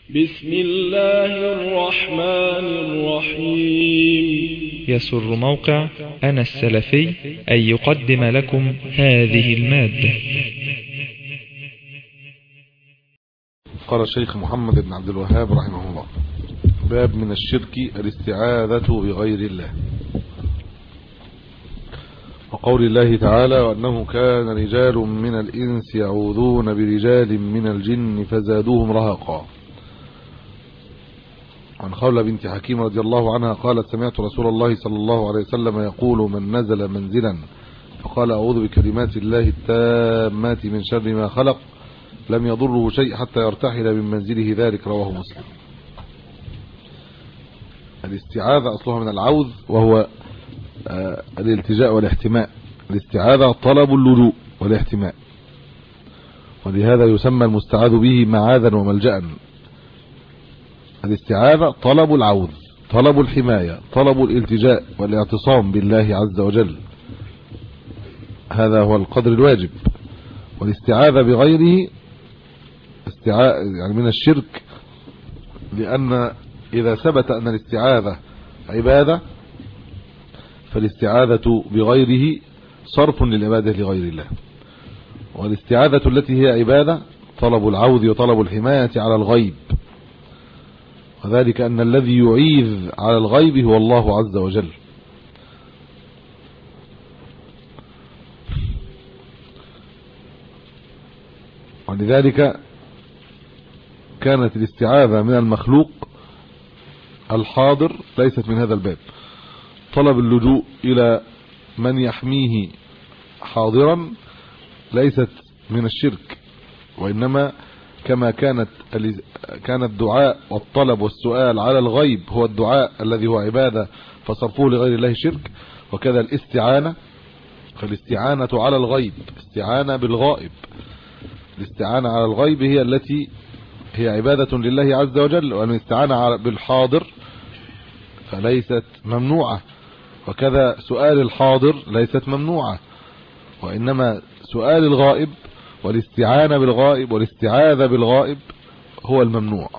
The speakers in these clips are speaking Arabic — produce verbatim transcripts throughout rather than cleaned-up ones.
بسم الله الرحمن الرحيم. يسر موقع أنا السلفي أن يقدم لكم هذه المادة. قال الشيخ محمد بن عبد الوهاب رحمه الله: باب من الشرك الاستعاذة بغير الله. وقول الله تعالى: وأنه كان رجال من الإنس يعوذون برجال من الجن فزادوهم رهقا. عن خولة بنت حكيم رضي الله عنها قالت: سمعت رسول الله صلى الله عليه وسلم يقول: من نزل منزلا فقال أعوذ بكلمات الله التامات من شر ما خلق لم يضره شيء حتى يرتحل من منزله ذلك. رواه مسلم. الاستعاذة أصلها من العوذ، وهو آه الالتجاء والاحتماء. الاستعاذة طلب اللجوء والاحتماء، ولهذا يسمى المستعاذ به معاذا وملجأ. الاستعاذة طلب العوذ، طلب الحماية، طلب الالتجاء والاعتصام بالله عز وجل، هذا هو القدر الواجب. والاستعاذة بغيره استعاذة يعني من الشرك، لأن إذا ثبت أن الاستعاذة عبادة فالاستعاذة بغيره صرف للعبادة لغير الله. والاستعاذة التي هي عبادة طلب العوذ وطلب الحماية على الغيب، وذلك أن الذي يعيذ على الغيب هو الله عز وجل. ولذلك كانت الاستعاذة من المخلوق الحاضر ليست من هذا الباب. طلب اللجوء إلى من يحميه حاضرا ليست من الشرك، وإنما كما كانت كان الدعاء والطلب والسؤال على الغيب هو الدعاء الذي هو عبادة فصرفوه لغير الله شرك، وكذا الاستعانة. فالاستعانة على الغيب استعانة بالغائب. الاستعانة على الغيب هي التي هي عبادة لله عز وجل، وأن الاستعانة بالحاضر فليست ممنوعة، وكذا سؤال الحاضر ليست ممنوعة، وإنما سؤال الغائب والاستعانة بالغائب والاستعاذة بالغائب هو الممنوع.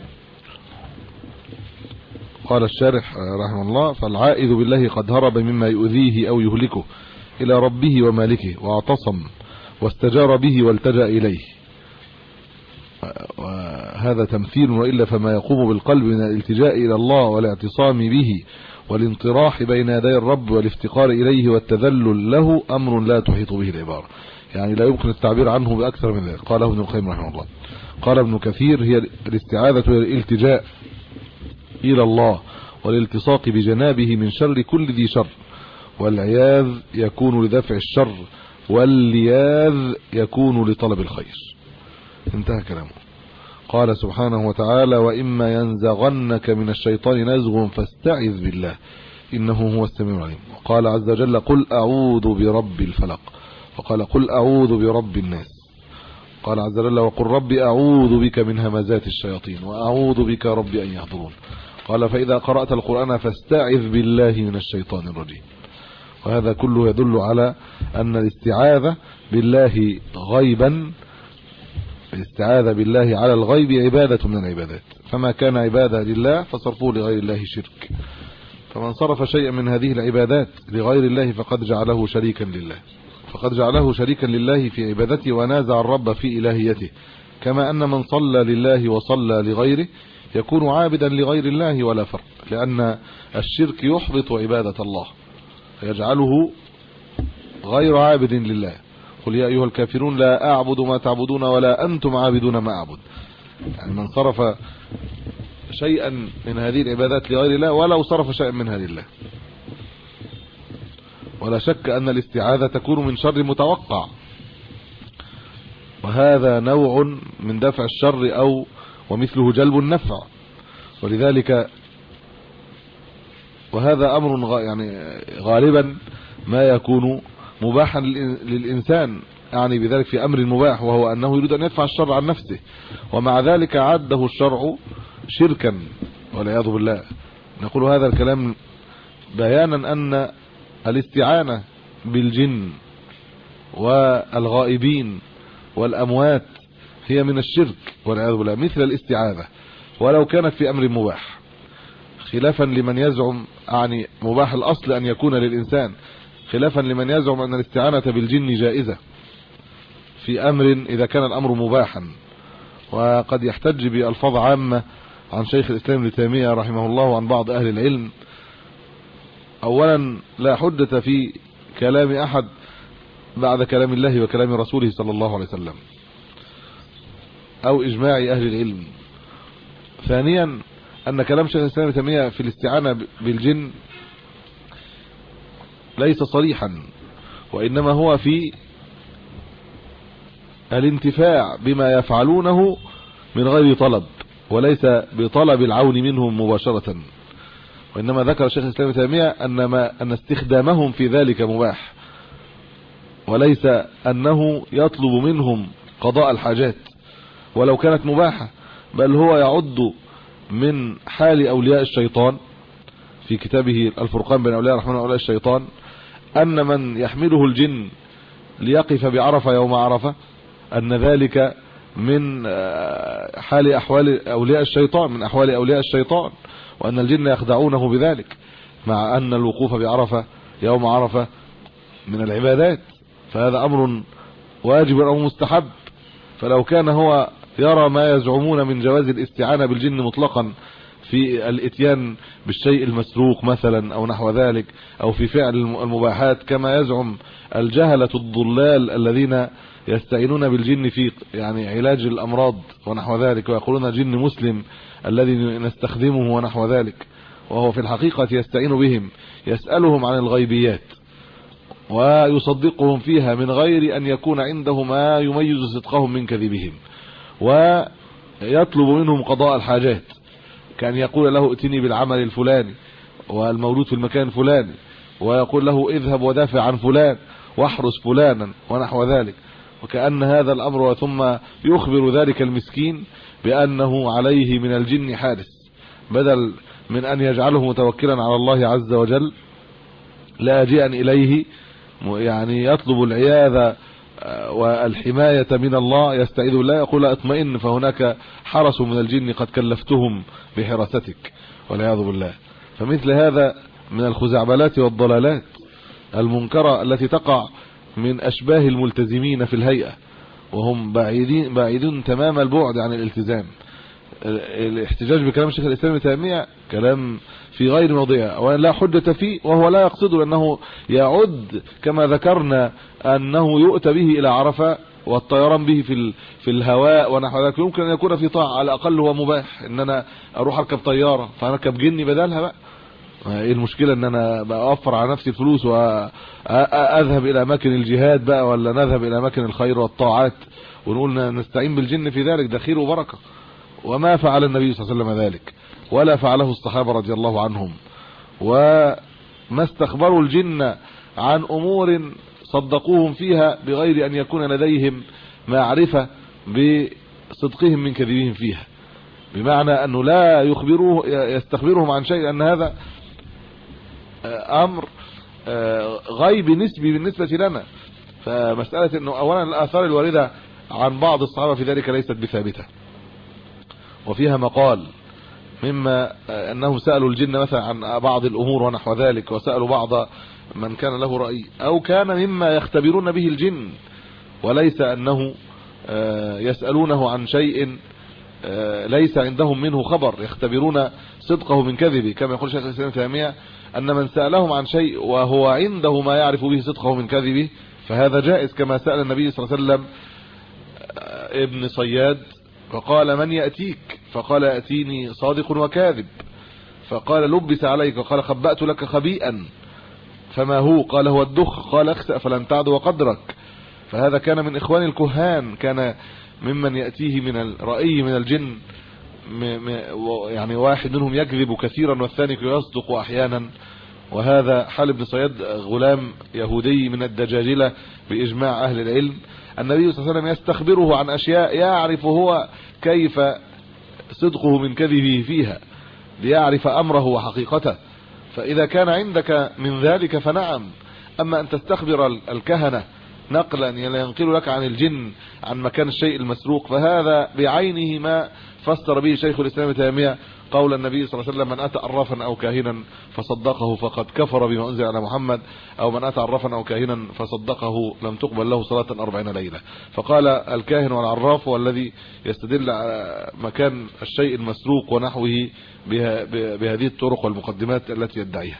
قال الشارح رحمه الله: فالعائذ بالله قد هرب مما يؤذيه أو يهلكه إلى ربه ومالكه واعتصم واستجار به والتجأ إليه. وهذا تمثيل، وإلا فما يقوم بالقلب من الالتجاء إلى الله والاعتصام به والانطراح بين يدي الرب والافتقار إليه والتذلل له أمر لا تحيط به العبارة، يعني لا يمكن التعبير عنه بأكثر من ذلك. قاله ابن القيم رحمه الله. قال ابن كثير: هي الاستعاذة هي الالتجاء إلى الله والالتصاق بجنابه من شر كل ذي شر، والعياذ يكون لدفع الشر، واللياذ يكون لطلب الخير. انتهى كلامه. قال سبحانه وتعالى: وإما ينزغنك من الشيطان نزغ فاستعذ بالله إنه هو السميع العليم. وقال عز وجل: قل أعوذ برب الفلق. وقال: قل أعوذ برب الناس. قال عز وجل: وقل رب أعوذ بك من همزات الشياطين وأعوذ بك رب أن يحضرون. قال: فإذا قرأت القرآن فاستعذ بالله من الشيطان الرجيم. وهذا كله يدل على أن الاستعاذة بالله غيبا، الاستعاذة بالله على الغيب عبادة من العبادات، فما كان عبادة لله فصرفوه لغير الله شرك. فمن صرف شيئا من هذه العبادات لغير الله فقد جعله شريكا لله، فقد جعله شريكا لله في عبادته ونازع الرب في إلهيته. كما أن من صلى لله وصلى لغيره يكون عابدا لغير الله ولا فرق، لأن الشرك يحبط عبادة الله فيجعله غير عابد لله. قل يا أيها الكافرون لا أعبد ما تعبدون ولا أنتم عابدون ما أعبد. يعني من صرف شيئا من هذه العبادات لغير الله ولو صرف شيئا منها لله. ولا شك أن الاستعاذة تكون من شر متوقع، وهذا نوع من دفع الشر أو ومثله جلب النفع. ولذلك وهذا أمر يعني غالبا ما يكون مباحا للإنسان، يعني بذلك في أمر مباح، وهو أنه يريد أن يدفع الشر عن نفسه، ومع ذلك عده الشرع شركا والعياذ بالله. نقول هذا الكلام بيانا أن الاستعانة بالجن والغائبين والأموات هي من الشرك والعياذ بالله، مثل الاستعاذة. ولو كانت في أمر مباح، خلافا لمن يزعم يعني مباح الأصل أن يكون للإنسان، خلافا لمن يزعم أن الاستعانة بالجن جائزة في أمر إذا كان الأمر مباحا. وقد يحتج بألفاظ عامة عن شيخ الإسلام ابن تيمية رحمه الله وعن بعض أهل العلم. أولا لا حجة في كلام أحد بعد كلام الله وكلام رسوله صلى الله عليه وسلم أو إجماع أهل العلم. ثانيا أن كلام شيخ الإسلام ابن تيمية في الاستعانة بالجن ليس صريحا، وإنما هو في الانتفاع بما يفعلونه من غير طلب، وليس بطلب العون منهم مباشرة. وإنما ذكر الشيخ الإسلام ابن تيمية أن ما أن استخدامهم في ذلك مباح، وليس أنه يطلب منهم قضاء الحاجات ولو كانت مباحة، بل هو يعد من حال أولياء الشيطان في كتابه الفرقان بين أولياء الرحمن وأولياء الشيطان أن من يحمله الجن ليقف بعرفة يوم عرفة أن ذلك من حال أحوال أولياء الشيطان، من أحوال أولياء الشيطان، وأن الجن يخدعونه بذلك، مع أن الوقوف بعرفة يوم عرفة من العبادات، فهذا أمر واجب أو مستحب. فلو كان هو يرى ما يزعمون من جواز الاستعانة بالجن مطلقا في الاتيان بالشيء المسروق مثلا أو نحو ذلك، أو في فعل المباحات كما يزعم الجهلة الضلال الذين يستعينون بالجن في يعني علاج الأمراض ونحو ذلك، ويقولون جن مسلم الذي نستخدمه ونحو ذلك، وهو في الحقيقة يستعين بهم، يسألهم عن الغيبيات ويصدقهم فيها من غير أن يكون عنده ما يميز صدقهم من كذبهم، ويطلب منهم قضاء الحاجات، كان يقول له ائتني بالعمل الفلاني والمولود في المكان الفلاني، ويقول له اذهب ودافع عن فلان واحرس فلانا ونحو ذلك، وكأن هذا الأمر، ثم يخبر ذلك المسكين بأنه عليه من الجن حارس، بدل من أن يجعله متوكلا على الله عز وجل لاجئا إليه يعني يطلب العياذة والحماية من الله، يستعيذ بالله، يقول لا اطمئن فهناك حرس من الجن قد كلفتهم بحراستك والعياذ بالله. فمثل هذا من الخزعبلات والضلالات المنكرة التي تقع من أشباه الملتزمين في الهيئة، وهم بعيدين بعيدون تمام البعد عن الالتزام. الاحتجاج بكلام الشيخ الإسلام ابن تيمية كلام في غير موضعه ولا حجة فيه، وهو لا يقصد أنه يعد كما ذكرنا أنه يؤتى به إلى عرفة والطيران به في في الهواء ونحو ذلك، يمكن أن يكون في طاعة، على الأقل هو مباح ان انا اروح اركب طيارة فاركب جني بدلها بقى، ايه المشكلة ان انا بأوفر على نفسي الفلوس واذهب الى اماكن الجهاد بقى، ولا نذهب الى اماكن الخير والطاعات ونقول نستعين بالجن في ذلك، ده خير وبركة. وما فعل النبي صلى الله عليه وسلم ذلك، ولا فعله الصحابة رضي الله عنهم، وما استخبروا الجن عن امور صدقوهم فيها بغير ان يكون لديهم معرفة بصدقهم من كذبهم فيها، بمعنى انه لا يخبروه يستخبرهم عن شيء، ان هذا امر غيب نسبي بالنسبة لنا. فمسألة انه اولا الاثار الواردة عن بعض الصحابة في ذلك ليست بثابتة، وفيها مقال مما انهم سألوا الجن مثلا عن بعض الامور ونحو ذلك، وسألوا بعض من كان له رأي، او كان مما يختبرون به الجن، وليس انه يسألونه عن شيء ليس عندهم منه خبر، يختبرون صدقه من كذبه، كما يقول شيخ الإسلام ابن تيمية ان من سألهم عن شيء وهو عنده ما يعرف به صدقه من كذبه فهذا جائز، كما سأل النبي صلى الله عليه وسلم ابن صياد فقال من يأتيك، فقال يأتيني صادق وكاذب، فقال لبس عليك، وقال خبأت لك خبيئا، فما هو؟ قال هو الدخ، قال اخسأ فلن تعد وقدرك. فهذا كان من إخوان الكهان، كان ممن يأتيه من الرأي من الجن، يعني واحد منهم يكذب كثيرا والثاني يصدق أحيانا، وهذا حال ابن صياد غلام يهودي من الدجاجلة بإجماع أهل العلم. النبي صلى الله عليه وسلم يستخبره عن أشياء يعرف هو كيف صدقه من كذبه فيها، ليعرف أمره وحقيقته. فإذا كان عندك من ذلك فنعم، أما أن تستخبر الكهنة نقلا ينقل لك عن الجن عن مكان الشيء المسروق، فهذا بعينه ما فسر به شيخ الإسلام ابن تيمية قول النبي صلى الله عليه وسلم: من أتى عرافا أو كاهنا فصدقه فقد كفر بما أنزل على محمد، أو من أتى عرافا أو كاهنا فصدقه لم تقبل له صلاة أربعين ليلة. فقال الكاهن والعراف هو الذي يستدل على مكان الشيء المسروق ونحوه بهذه الطرق والمقدمات التي يدعيها.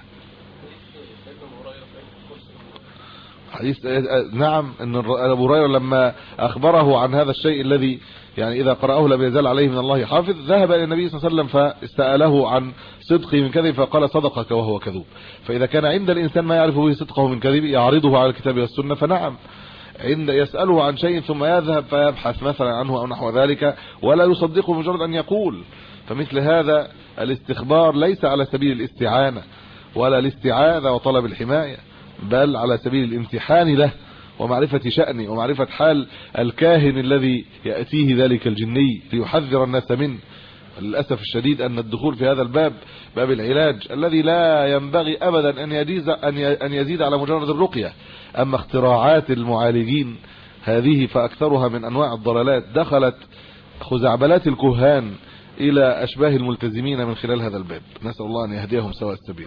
حديث نعم ان ابو هريره لما اخبره عن هذا الشيء الذي يعني اذا قرأه لم يزال عليه من الله حافظ، ذهب الى النبي صلى الله عليه وسلم فاستأله عن صدقه من كذب، فقال: صدقك وهو كذوب. فاذا كان عند الانسان ما يعرف به صدقه من كذب يعرضه على الكتاب والسنه، فنعم عند يسأله عن شيء ثم يذهب فيبحث مثلا عنه او نحو ذلك ولا يصدقه مجرد ان يقول، فمثل هذا الاستخبار ليس على سبيل الاستعانة ولا الاستعاذة وطلب الحماية، بل على سبيل الامتحان له ومعرفة شأنه ومعرفة حال الكاهن الذي يأتيه ذلك الجني ليحذر الناس منه. للأسف الشديد أن الدخول في هذا الباب، باب العلاج الذي لا ينبغي أبدا أن يزيد أن يزيد على مجرد الرقية. أما اختراعات المعالجين هذه فأكثرها من أنواع الضلالات، دخلت خزعبلات الكهان إلى أشباه الملتزمين من خلال هذا الباب، نسأل الله أن يهديهم سواء السبيل.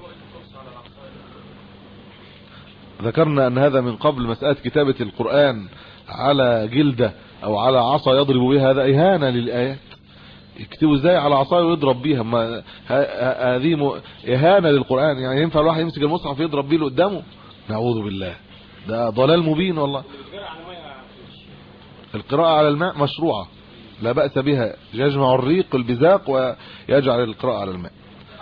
ذكرنا أن هذا من قبل مسألة كتابة القرآن على جلدة أو على عصا يضرب بها، هذا إهانة للآيات. يكتبوا ازاي على عصا ويضرب بيها؟ ما هذه إهانة للقرآن. يعني ينفع الواحد يمسك المصحف يضرب بيه اللي قدامه؟ نعوذ بالله، ده ضلال مبين والله. القراءة على الماء مشروعة لا بأس بها، يجمع الريق البزاق ويجعل القراءة على الماء.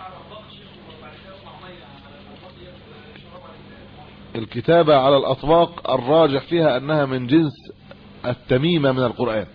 الكتابة على الأطباق الراجح فيها أنها من جنس التميمة من القرآن.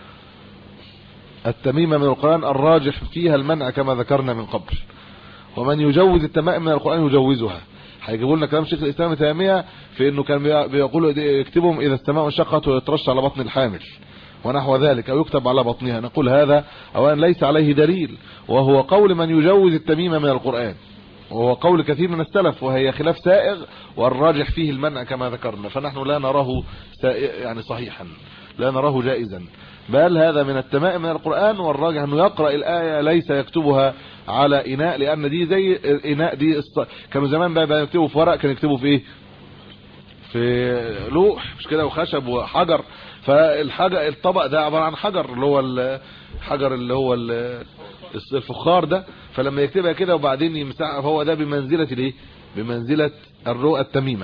التميمة من القرآن الراجح فيها المنع كما ذكرنا من قبل، ومن يجوز التمائم من القرآن يجوزها. هيجيبوا لنا كلام شيخ الإسلام ابن تيمية في انه كان بيقولوا يكتبهم اذا السماء انشقت ويترش على بطن الحامل ونحو ذلك، او يكتب على بطنها. نقول هذا اولا ليس عليه دليل، وهو قول من يجوز التميمة من القرآن، وهو قول كثير من السلف، وهي خلاف سائغ والراجح فيه المنع كما ذكرنا. فنحن لا نراه يعني صحيحا، لا نراه جائزا، بل هذا من التمائم من القرآن، والراجح انه يقرأ الآية ليس يكتبها على إناء، لأن دي زي الإناء دي الص... كانوا زمان بقى يكتبوا في ورق، كانوا يكتبوا في ايه؟ في لوح مش كده، وخشب وحجر. فالحجر الطبق ده عبارة عن حجر، اللي هو الحجر اللي هو الفخار ده، فلما يكتبها كده وبعدين يمسحها، فهو ده بمنزلة الايه؟ بمنزلة الرؤى التميمة.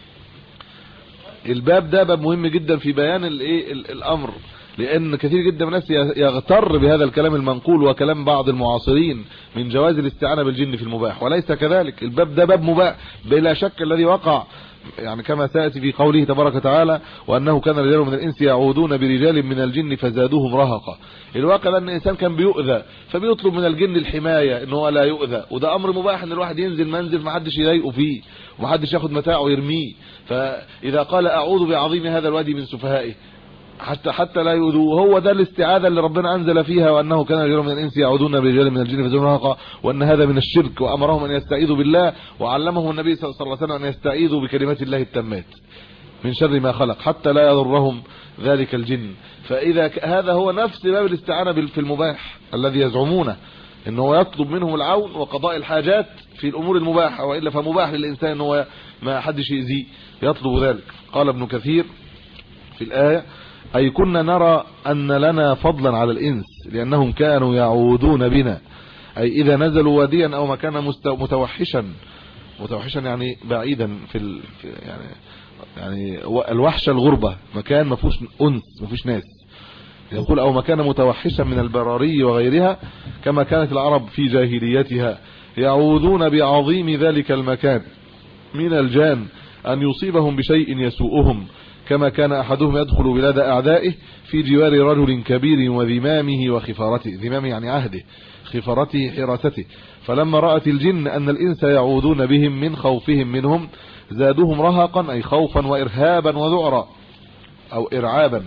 الباب ده باب مهم جدا في بيان الايه الامر، لان كثير جدا من الناس يغتر بهذا الكلام المنقول وكلام بعض المعاصرين من جواز الاستعانة بالجن في المباح، وليس كذلك. الباب ده باب مباح بلا شك، الذي وقع يعني كما سيأتي في قوله تبارك وتعالى: وأنه كان رجال من الإنس يعودون برجال من الجن فزادوهم رهقا. الواقع أن الإنسان كان بيؤذى فبيطلب من الجن الحماية إن هو لا يؤذى، وده أمر مباح إن الواحد ينزل منزل ما حدش يضايقه فيه وما حدش ياخد متاعه ويرميه. فإذا قال أعوذ بعظيم هذا الوادي من سفهائه حتى حتى لا يؤذوه، هو ده الاستعاذة اللي ربنا أنزل فيها: وأنه كان رجال من الإنس يعودون برجال من الجن فزادوهم رهقا، وأن هذا من الشرك، وأمرهم أن يستعيذوا بالله، وعلمهم النبي صلى الله عليه وسلم أن يستعيذوا بكلمات الله التامات من شر ما خلق حتى لا يضرهم ذلك الجن. فإذا هذا هو نفس باب الاستعانة في المباح الذي يزعمونه إنه يطلب منهم العون وقضاء الحاجات في الأمور المباحة، وإلا فمباح للإنسان إنه ما حدش يأذيه يطلب ذلك. قال ابن كثير في الآية: أي كنا نرى أن لنا فضلا على الإنس لأنهم كانوا يعودون بنا، أي إذا نزلوا واديا أو مكانا متوحشا، متوحشا يعني بعيدا في, ال... في يعني يعني الوحشة الغربة، مكان ما فيهوش أنس ما فيهوش ناس. يقول: أو مكان متوحشا من البراري وغيرها، كما كانت العرب في جاهليتها يعوذون بعظيم ذلك المكان من الجان أن يصيبهم بشيء يسوءهم، كما كان أحدهم يدخل بلاد أعدائه في جوار رجل كبير وذمامه وخفارته، ذمامه يعني عهده، خفارته حراسته، فلما رأت الجن أن الإنس يعودون بهم من خوفهم منهم زادوهم رهقا، أي خوفا وإرهابا وذعرا أو إرعابا،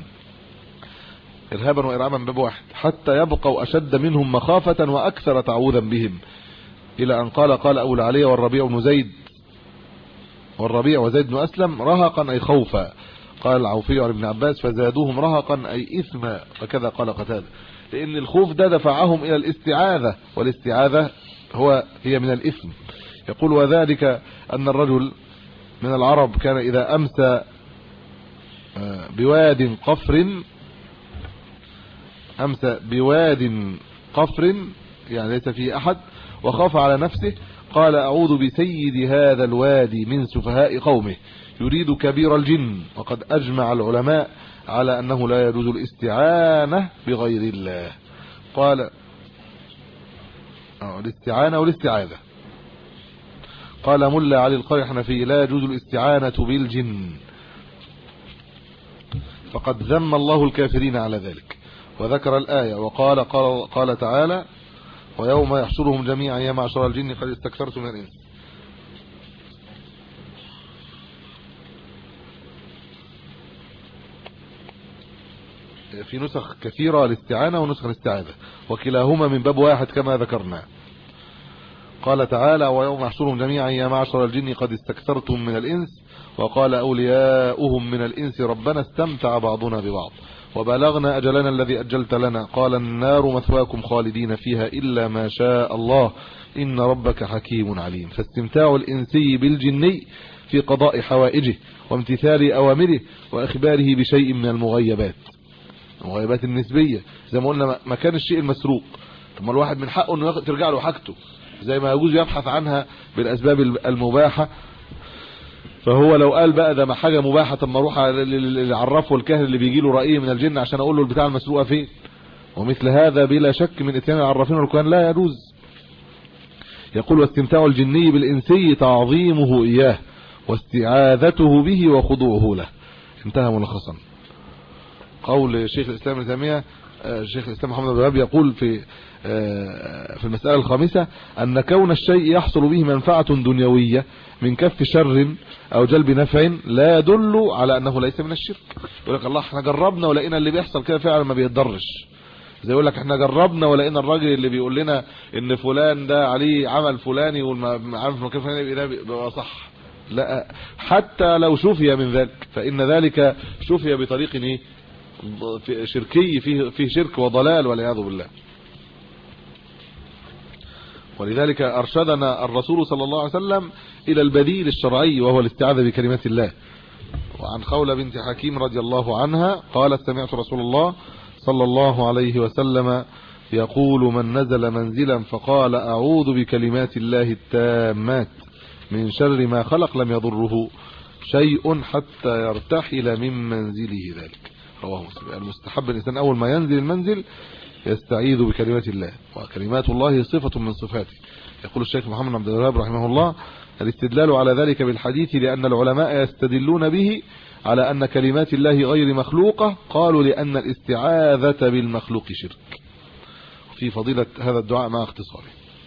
إرهابا وإرعابا باب واحد، حتى يبقوا أشد منهم مخافة وأكثر تعوذا بهم، إلى أن قال قال أبو العالية والربيع بن زيد والربيع وزيد بن أسلم: رهقا أي خوفا. قال العوفي عن ابن عباس فزادوهم رهقا أي إثما، وكذا قال قتادة، لأن الخوف ده دفعهم إلى الاستعاذة، والاستعاذة هو هي من الإثم. يقول وذلك أن الرجل من العرب كان إذا أمسى بواد قفر أمسى بواد قفر يعني ليس فيه أحد وخاف على نفسه قال أعوذ بسيد هذا الوادي من سفهاء قومه، يريد كبير الجن. وقد أجمع العلماء على أنه لا يجوز الاستعانة بغير الله. قال الاستعانة والاستعاذة. قال ملا علي القاري الحنفي لا يجوز الاستعانة بالجن، فقد ذم الله الكافرين على ذلك، وذكر الآية وقال قال, قال تعالى ويوم يحشرهم جميعا يا معشر الجن قد استكثرتم من الإنس. في نسخ كثيرة الاستعانة ونسخ الاستعاذة، وكلاهما من باب واحد كما ذكرنا. قال تعالى ويوم يحشرهم جميعا يا معشر الجن قد استكثرتم من الإنس، وقال أولياؤهم من الإنس ربنا استمتع بعضنا ببعض وبلغنا أجلنا الذي أجلت لنا، قال النار مثواكم خالدين فيها إلا ما شاء الله إن ربك حكيم عليم. فاستمتاع الإنسي بالجني في قضاء حوائجه وامتثال أوامره وإخباره بشيء من المغيبات، المغيبات النسبية زي ما قلنا مكان الشيء المسروق. ثم الواحد من حقه أنه ترجع له حاجته زي ما يجوز يبحث عنها بالأسباب المباحة. فهو لو قال بقى ده ما حاجة مباحة، طب ما اروح للعراف والكاهن اللي بيجي له رأي من الجن عشان اقول له البتاع المسروقة فين. ومثل هذا بلا شك من اتيان العرافين والكهان لا يجوز. يقول واستمتاع الجني بالإنسي تعظيمه إياه واستعاذته به وخضوعه له. انتهى ملخصا. قول شيخ الإسلام ابن تيمية شيخ الإسلام محمد بن وهاب يقول في في المسألة الخامسة أن كون الشيء يحصل به منفعة دنيوية من كف شر أو جلب نفع لا يدل على أنه ليس من الشرك. يقول لك الله احنا جربنا ولقينا اللي بيحصل كده فعلا ما بيتضرش، زي يقول لك احنا جربنا ولقينا الراجل اللي بيقول لنا ان فلان ده عليه عمل فلاني والعمل في مكان فلاني ده بيبقى صح. لا، حتى لو شفي من ذلك فإن ذلك شفي بطريق ايه شركي فيه فيه شرك وضلال والعياذ بالله. ولذلك أرشدنا الرسول صلى الله عليه وسلم إلى البديل الشرعي وهو الاستعاذة بكلمات الله. وعن خولة بنت حكيم رضي الله عنها قالت سمعت رسول الله صلى الله عليه وسلم يقول من نزل منزلا فقال أعوذ بكلمات الله التامات من شر ما خلق لم يضره شيء حتى يرتحل من منزله ذلك. رواه مسلم. المستحب الإنسان أول ما ينزل المنزل يستعيذ بكلمات الله، وكلمات الله صفة من صفاته. يقول الشيخ محمد عبد الوهاب رحمه الله الاستدلال على ذلك بالحديث لأن العلماء يستدلون به على أن كلمات الله غير مخلوقة، قالوا لأن الاستعاذة بالمخلوق شرك. في فضيلة هذا الدعاء مع اختصاره.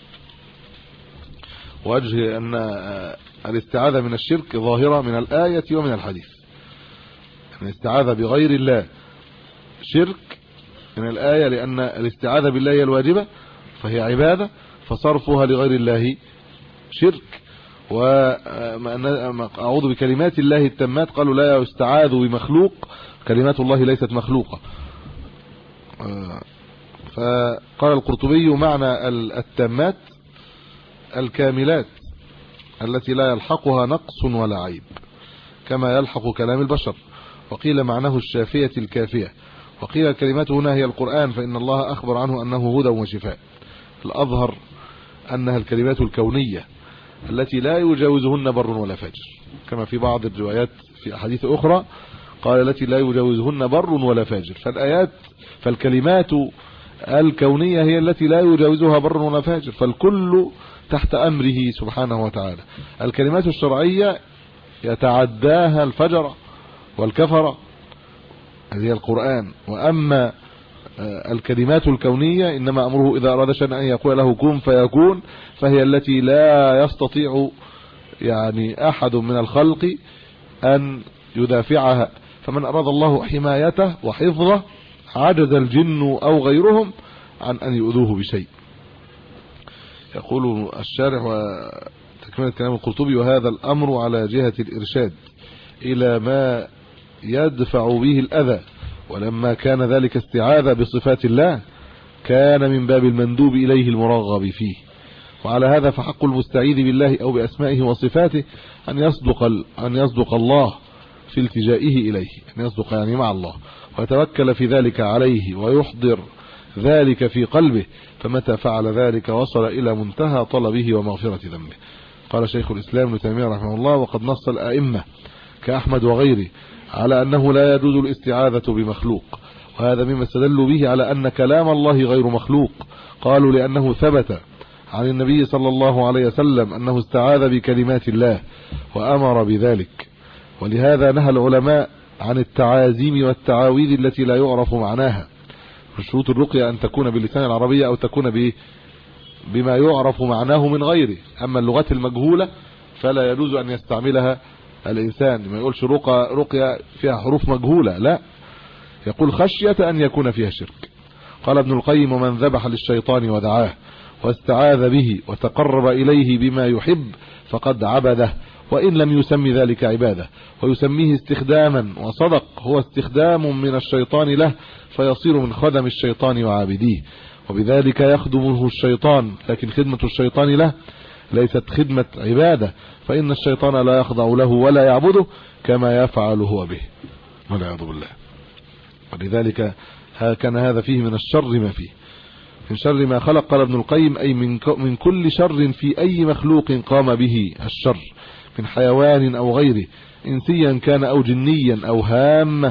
وأجه أن الاستعاذة من الشرك ظاهرة من الآية ومن الحديث. الاستعاذة بغير الله شرك من الآية لأن الاستعاذة بالله هي الواجبة فهي عبادة، فصرفها لغير الله شرك. وأعوذ بكلمات الله التامات قالوا لا يستعاذ بمخلوق، كلمات الله ليست مخلوقة. فقال القرطبي معنى التامات الكاملات التي لا يلحقها نقص ولا عيب كما يلحق كلام البشر. وقيل معناه الشافية الكافية، وقيل الكلمات هنا هي القرآن فإن الله أخبر عنه أنه هدى وشفاء. الأظهر أنها الكلمات الكونية التي لا يجاوزهن بر ولا فاجر، كما في بعض الروايات في أحاديث أخرى قال التي لا يجاوزهن بر ولا فاجر. فالآيات فالكلمات الكونية هي التي لا يجاوزها بر ولا فاجر، فالكل تحت أمره سبحانه وتعالى. الكلمات الشرعية يتعداها الفجر والكفر، هذه القرآن. وأما الكلمات الكونية إنما أمره إذا أراد شيئا أن يقول له كن فيكون، فهي التي لا يستطيع يعني أحد من الخلق أن يدافعها. فمن أراد الله حمايته وحفظه عجز الجن أو غيرهم عن أن يؤذوه بشيء. يقول الشارح وتكملة كلام القرطبي وهذا الأمر على جهة الإرشاد إلى ما يدفع به الأذى، ولما كان ذلك استعاذة بصفات الله كان من باب المندوب إليه المرغب فيه. وعلى هذا فحق المستعيذ بالله أو بأسمائه وصفاته أن يصدق أن يصدق الله في التجائه إليه، أن يصدق يعني مع الله، ويتوكل في ذلك عليه ويحضر ذلك في قلبه، فمتى فعل ذلك وصل إلى منتهى طلبه ومغفرة ذنبه. قال شيخ الإسلام ابن تيمية رحمه الله: وقد نص الآئمة كأحمد وغيره على أنه لا يجوز الاستعاذة بمخلوق، وهذا مما استدلوا به على أن كلام الله غير مخلوق. قالوا لأنه ثبت عن النبي صلى الله عليه وسلم أنه استعاذ بكلمات الله وأمر بذلك، ولهذا نهى العلماء عن التعازيم والتعاويذ التي لا يعرف معناها. شروط الرقية أن تكون باللسان العربية أو تكون ب بما يعرف معناه من غيره، أما اللغات المجهولة فلا يجوز أن يستعملها الإنسان. ما يقولش رقى رقية فيها حروف مجهولة، لا، يقول خشية أن يكون فيها شرك. قال ابن القيم: ومن ذبح للشيطان ودعاه واستعاذ به وتقرب إليه بما يحب فقد عبده، وإن لم يسمي ذلك عبادة ويسميه استخداما، وصدق هو استخدام من الشيطان له فيصير من خدم الشيطان وعابديه، وبذلك يخدمه الشيطان، لكن خدمة الشيطان له ليست خدمة عبادة، فإن الشيطان لا يخضع له ولا يعبده كما يفعل هو به، والعياذ بالله. ولذلك كان هذا فيه من الشر ما فيه، من شر ما خلق. قال ابن القيم: أي من من كل شر في أي مخلوق قام به الشر، من حيوان أو غيره، إنسيا كان أو جنيا أو هامة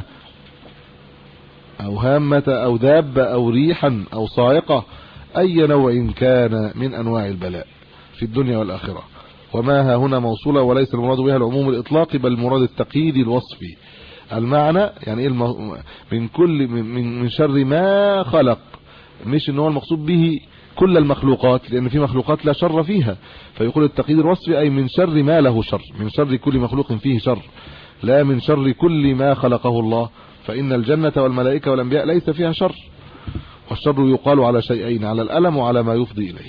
أو هامة أو دابة أو ريحا أو صاعقة، أي نوع كان من أنواع البلاء في الدنيا والآخرة. وما ها هنا موصولة، وليس المراد بها العموم الإطلاقي، بل المراد التقييد الوصفي. المعنى يعني إيه؟ من كل من من شر ما خلق، مش ان هو المقصود به كل المخلوقات، لأن في مخلوقات لا شر فيها، فيقول التقييد الوصفي أي من شر ما له شر، من شر كل مخلوق فيه شر، لا من شر كل ما خلقه الله، فإن الجنة والملائكة والأنبياء ليس فيها شر. والشر يقال على شيئين: على الألم وعلى ما يفضي إليه.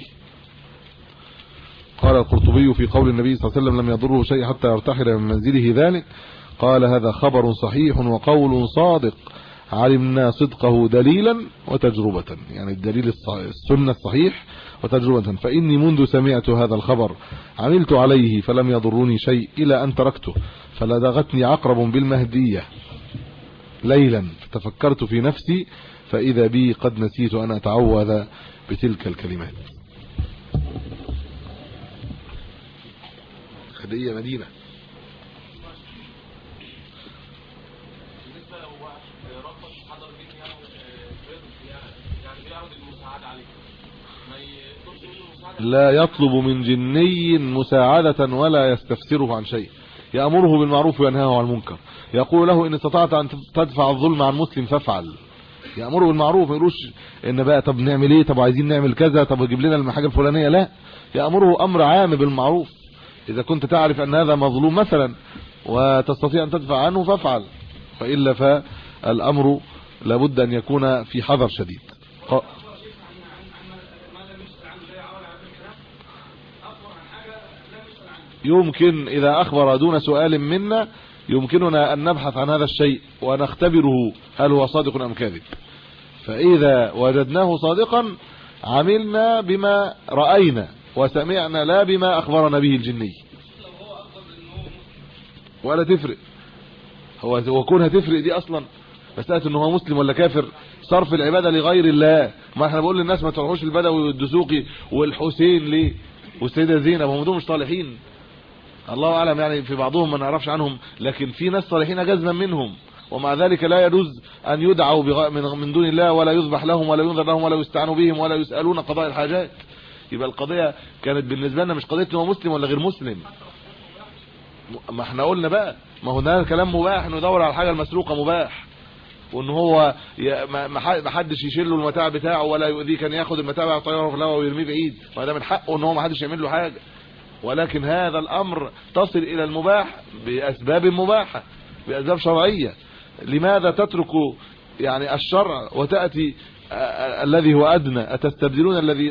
قال القرطبي في قول النبي صلى الله عليه وسلم: لم يضره شيء حتى يرتحل من منزله ذلك، قال: هذا خبر صحيح وقول صادق علمنا صدقه دليلا وتجربة، يعني الدليل السنة الصحيح وتجربة. فإني منذ سمعت هذا الخبر عملت عليه فلم يضرني شيء إلى أن تركته، فلدغتني عقرب بالمهدية ليلا، فتفكرت في نفسي فإذا بي قد نسيت أن أتعوذ بتلك الكلمات. خدية مدينة. لا يطلب من جني مساعدة ولا يستفسره عن شيء، يأمره بالمعروف وينهاه عن المنكر، يقول له إن استطعت أن تدفع الظلم عن مسلم فافعل، يأمره بالمعروف، ما يقولوش إن بقى طب نعمل إيه، طب عايزين نعمل كذا، طب اجيب لنا الحاجة الفلانية، لا، يأمره أمر عام بالمعروف. إذا كنت تعرف أن هذا مظلوم مثلا وتستطيع أن تدفع عنه فافعل، فإلا فالأمر لابد أن يكون في حذر شديد. يمكن إذا أخبر دون سؤال منا يمكننا أن نبحث عن هذا الشيء ونختبره هل هو صادق أم كاذب، فإذا وجدناه صادقا عملنا بما رأينا وسمعنا لا بما أخبرنا به الجني، ولا تفرق. هو وكونها تفرق دي أصلا مسألة أنه هو مسلم ولا كافر، صرف العبادة لغير الله. ما احنا بقول للناس ما تروحوش البدوي والدسوقي والحسين ليه والسيدة زينب، هم دول مش صالحين، الله أعلم، يعني في بعضهم ما نعرفش عنهم، لكن في ناس صالحين جزما منهم، ومع ذلك لا يجوز أن يدعوا من دون الله، ولا يذبح لهم ولا ينذر لهم ولا يستعانوا بهم ولا يسألون قضاء الحاجات. يبقى القضية كانت بالنسبة لنا مش قضية هو مسلم ولا غير مسلم. ما احنا قلنا بقى، ما هو ده كلام مباح، انه يدور على الحاجة المسروقة مباح، وان هو ما حدش يشيل له المتاع بتاعه ولا يؤذيه، كان ياخد المتاع يطيره في الهواء ويرميه بعيد، فده من حقه ان هو ما حدش يعمل له حاجة. ولكن هذا الأمر تصل إلى المباح بأسباب مباحة، بأسباب شرعية. لماذا تترك يعني الشرع وتأتي الذي هو أدنى؟ أتستبدلون الذي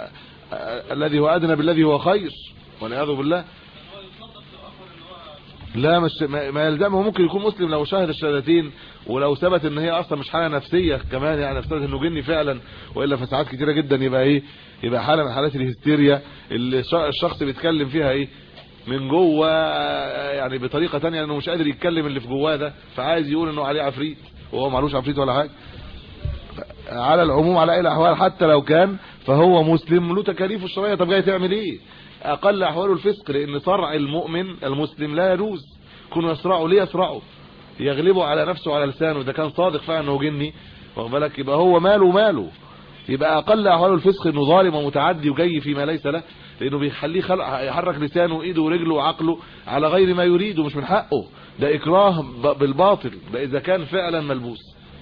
الذي هو أدنى بالذي هو خير، والعياذ بالله. لا مش ما يلزمه، ممكن يكون مسلم لو شاهد الشهادتين ولو ثبت ان هي اصلا مش حاله نفسيه كمان، يعني ثبت انه جني فعلا، والا في ساعات كتيره جدا يبقى ايه، يبقى حاله من حالات الهستيريا اللي الشخص بيتكلم فيها ايه من جوه، يعني بطريقه ثانيه لانه مش قادر يتكلم اللي في جواه ده، فعايز يقول انه عليه عفريت وهو معلوش عفريت ولا حاجه. على العموم على اي الاحوال حتى لو كان فهو مسلم له تكاليفه الشرعيه. طب جاي تعمل ايه؟ اقل احواله الفسق، لان صرع المؤمن المسلم لا يجوز. كونه يصرعه ليه يصرعه؟ يغلبه على نفسه وعلى لسانه. اذا كان صادق فعلا انه جني واخد بالك يبقى هو ماله ماله، يبقى اقل احواله الفسق انه ظالم ومتعدي وجاي فيما ليس له، لانه بيخليه خلق يحرك لسانه وايده ورجله وعقله على غير ما يريد ومش من حقه، ده اكراه بالباطل، ده اذا كان فعلا ملبوس.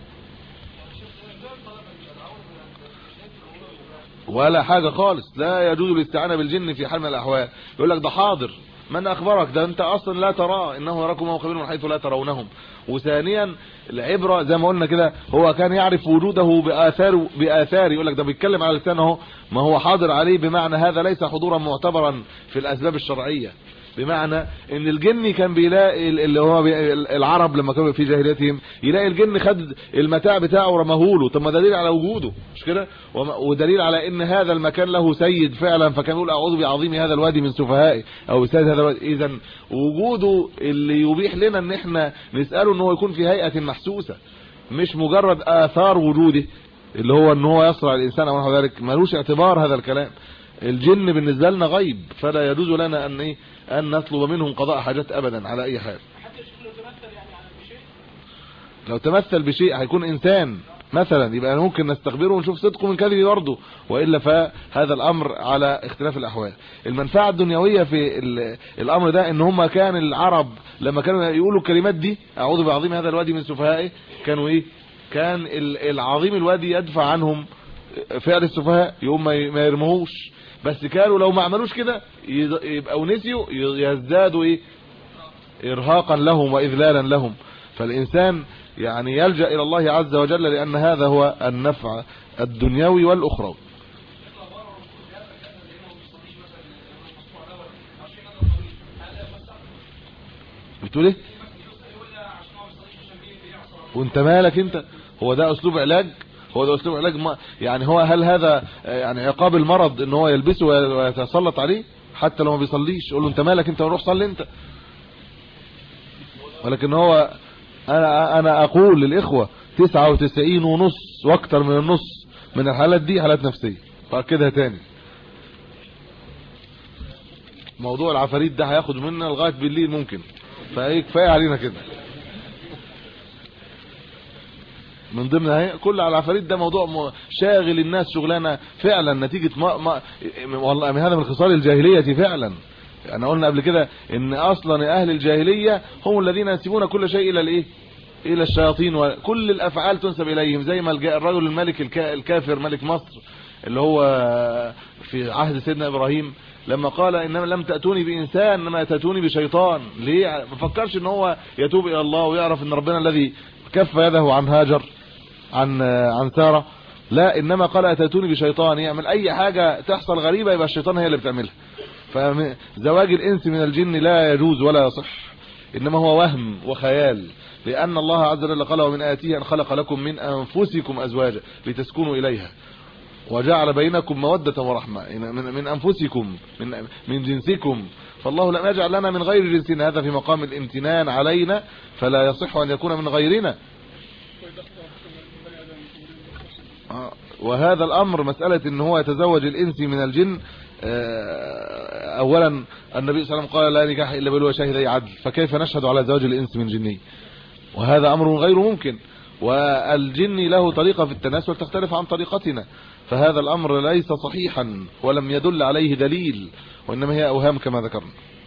ولا حاجه خالص، لا يجوز الاستعانه بالجن في حال من الاحوال. يقول لك ده حاضر، من اخبرك؟ ده انت اصلا لا تراه، انه يراكم وهو خبير من حيث لا ترونهم. وثانيا العبره زي ما قلنا كده، هو كان يعرف وجوده باثار باثار يقول لك ده بيتكلم على لسانه اهو، ما هو حاضر عليه، بمعنى هذا ليس حضورا معتبرا في الاسباب الشرعيه، بمعنى ان الجن كان بيلاقي اللي هو العرب لما كانوا في جاهليتهم يلاقي الجن خد المتاع بتاعه ورماهوله، طب ما دليل على وجوده مش كده، ودليل على ان هذا المكان له سيد فعلا، فكان يقول اعوذ بعظيم هذا الوادي من سفهائي او سيد هذا الوادي. اذا وجوده اللي يبيح لنا ان احنا نساله ان هو يكون في هيئه محسوسه، مش مجرد اثار وجوده اللي هو ان هو يصرع الانسان او نحو ذلك، ملوش اعتبار هذا الكلام. الجن بالنسبه لنا غيب، فلا يجوز لنا ان ايه ان نطلب منهم قضاء حاجات ابدا على اي حال. لو تمثل بشيء هيكون انسان مثلا، يبقى ممكن نستخبره ونشوف صدقه من كذبه برضه، والا فهذا الامر على اختلاف الاحوال. المنفعه الدنيويه في الامر ده ان هم كان العرب لما كانوا يقولوا الكلمات دي اعوذ بعظيم هذا الوادي من سفهائه، كانوا ايه، كان العظيم الوادي يدفع عنهم فعل السفهاء، يقوم ما يرموهوش، بس كانوا لو ما عملوش كده يبقوا نسيوا يزدادوا ايه ارهاقا لهم واذلالا لهم. فالانسان يعني يلجأ الى الله عز وجل، لان هذا هو النفع الدنيوي والاخروي. بتقول ايه؟ وانت مالك انت؟ هو ده اسلوب علاج؟ هو ده اسلوب علاج؟ ما يعني هو هل هذا يعني عقاب المرض ان هو يلبسه ويتسلط عليه حتى لو ما بيصليش؟ قول له انت مالك انت، وروح صلي انت. ولكن هو انا انا اقول للاخوه تسعة وتسعين ونص واكتر من النص من الحالات دي حالات نفسيه، فاكدها تاني. موضوع العفاريت ده هياخد مننا لغايه بالليل ممكن، فايه كفايه علينا كده. من ضمن كل على العفاريت ده موضوع شاغل الناس شغلانه فعلا، نتيجه ما, ما والله هذا من خصال الجاهليه فعلا. انا قلنا قبل كده ان اصلا اهل الجاهليه هم الذين ينسبون كل شيء الى الايه، الى الشياطين، وكل الافعال تنسب اليهم. زي ما الرجل الملك الكافر ملك مصر اللي هو في عهد سيدنا ابراهيم لما قال انما لم تاتوني بانسان انما تاتوني بشيطان، ليه؟ ما فكرش ان هو يتوب الى الله ويعرف ان ربنا الذي كف يده عن هاجر عن عن ساره، لا، انما قال اتاتوني بشيطان. يعمل اي حاجه تحصل غريبه يبقى الشيطان هي اللي بتعملها. فزواج الانس من الجن لا يجوز ولا يصح، انما هو وهم وخيال، لان الله عز وجل قال ومن آياته ان خلق لكم من انفسكم ازواجا لتسكنوا اليها وجعل بينكم موده ورحمه، من, من انفسكم من من جنسكم، فالله لم يجعل لنا من غير جنسنا، هذا في مقام الامتنان علينا، فلا يصح ان يكون من غيرنا. وهذا الامر مساله ان هو يتزوج الانس من الجن، اولا النبي صلى الله عليه وسلم قال لا نكاح الا بولي شاهدي عدل، فكيف نشهد على زواج الانس من جني؟ وهذا امر غير ممكن. والجن له طريقه في التناسل تختلف عن طريقتنا، فهذا الامر ليس صحيحا ولم يدل عليه دليل، وانما هي اوهام كما ذكرنا.